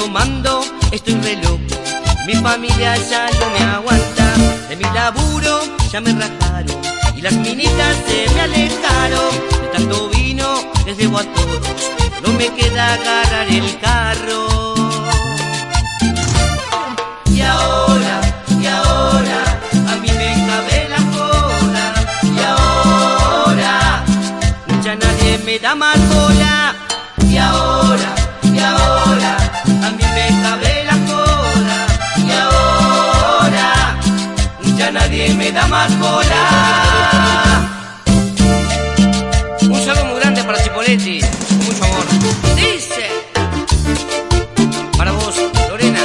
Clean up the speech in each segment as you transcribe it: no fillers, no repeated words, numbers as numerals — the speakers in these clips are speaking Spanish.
tomando, estoy re loco. Mi familia ya no me aguanta. De mi laburo ya me rajaron y las minitas se me alejaron. De tanto vino les debo a todos, no me queda agarrar el carro. Y ahora, a mí me cabe la joda. Y ahora, ya nadie me da más bola. Y ahora, a mí me cabe la joda. Y ahora, ya nadie me da más bola. Un saludo muy grande para Chipoletti, con mucho amor. Dice, para vos, Lorena.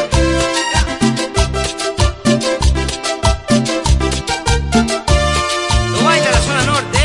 No baila la zona norte,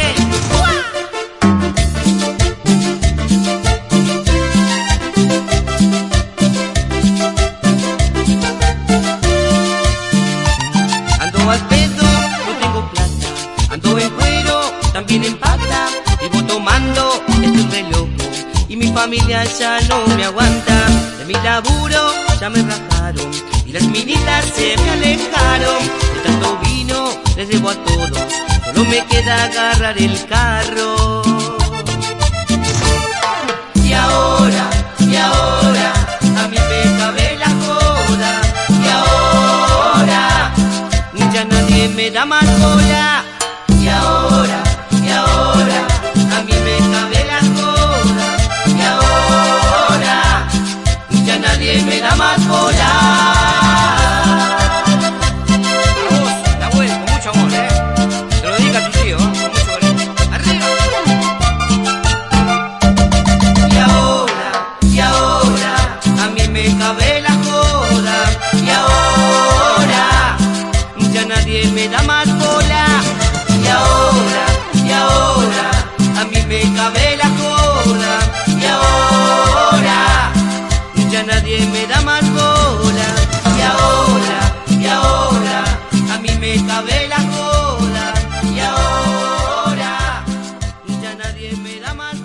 Ando al pedo, no tengo plata. Ando en cuero, también en pata. Vivo tomando, estoy re loco. Y mi familia ya no me aguanta. De mi laburo ya me rajaron y las minitas se me alejaron. De tanto vino les debo a todos, solo me queda agarrar el carro. Y ahora, a mí me cabe la joda. Y ahora, ya nadie me da más bola. Y ahora, a mí me cabe la joda. Y ahora, ya nadie me da más bola. A vos, la abuela, con mucho amor, te lo dedica a tu tío, con mucho cariño. ¡Arriba! Y ahora, a mí me cabe la joda. Y ahora, ya nadie me da más bola. Y ahora, a mí me cabe la joda. Y ahora, ya nadie me da más bola. Y ahora, a mí me cabe la joda. Y ahora, ya nadie me da más bola.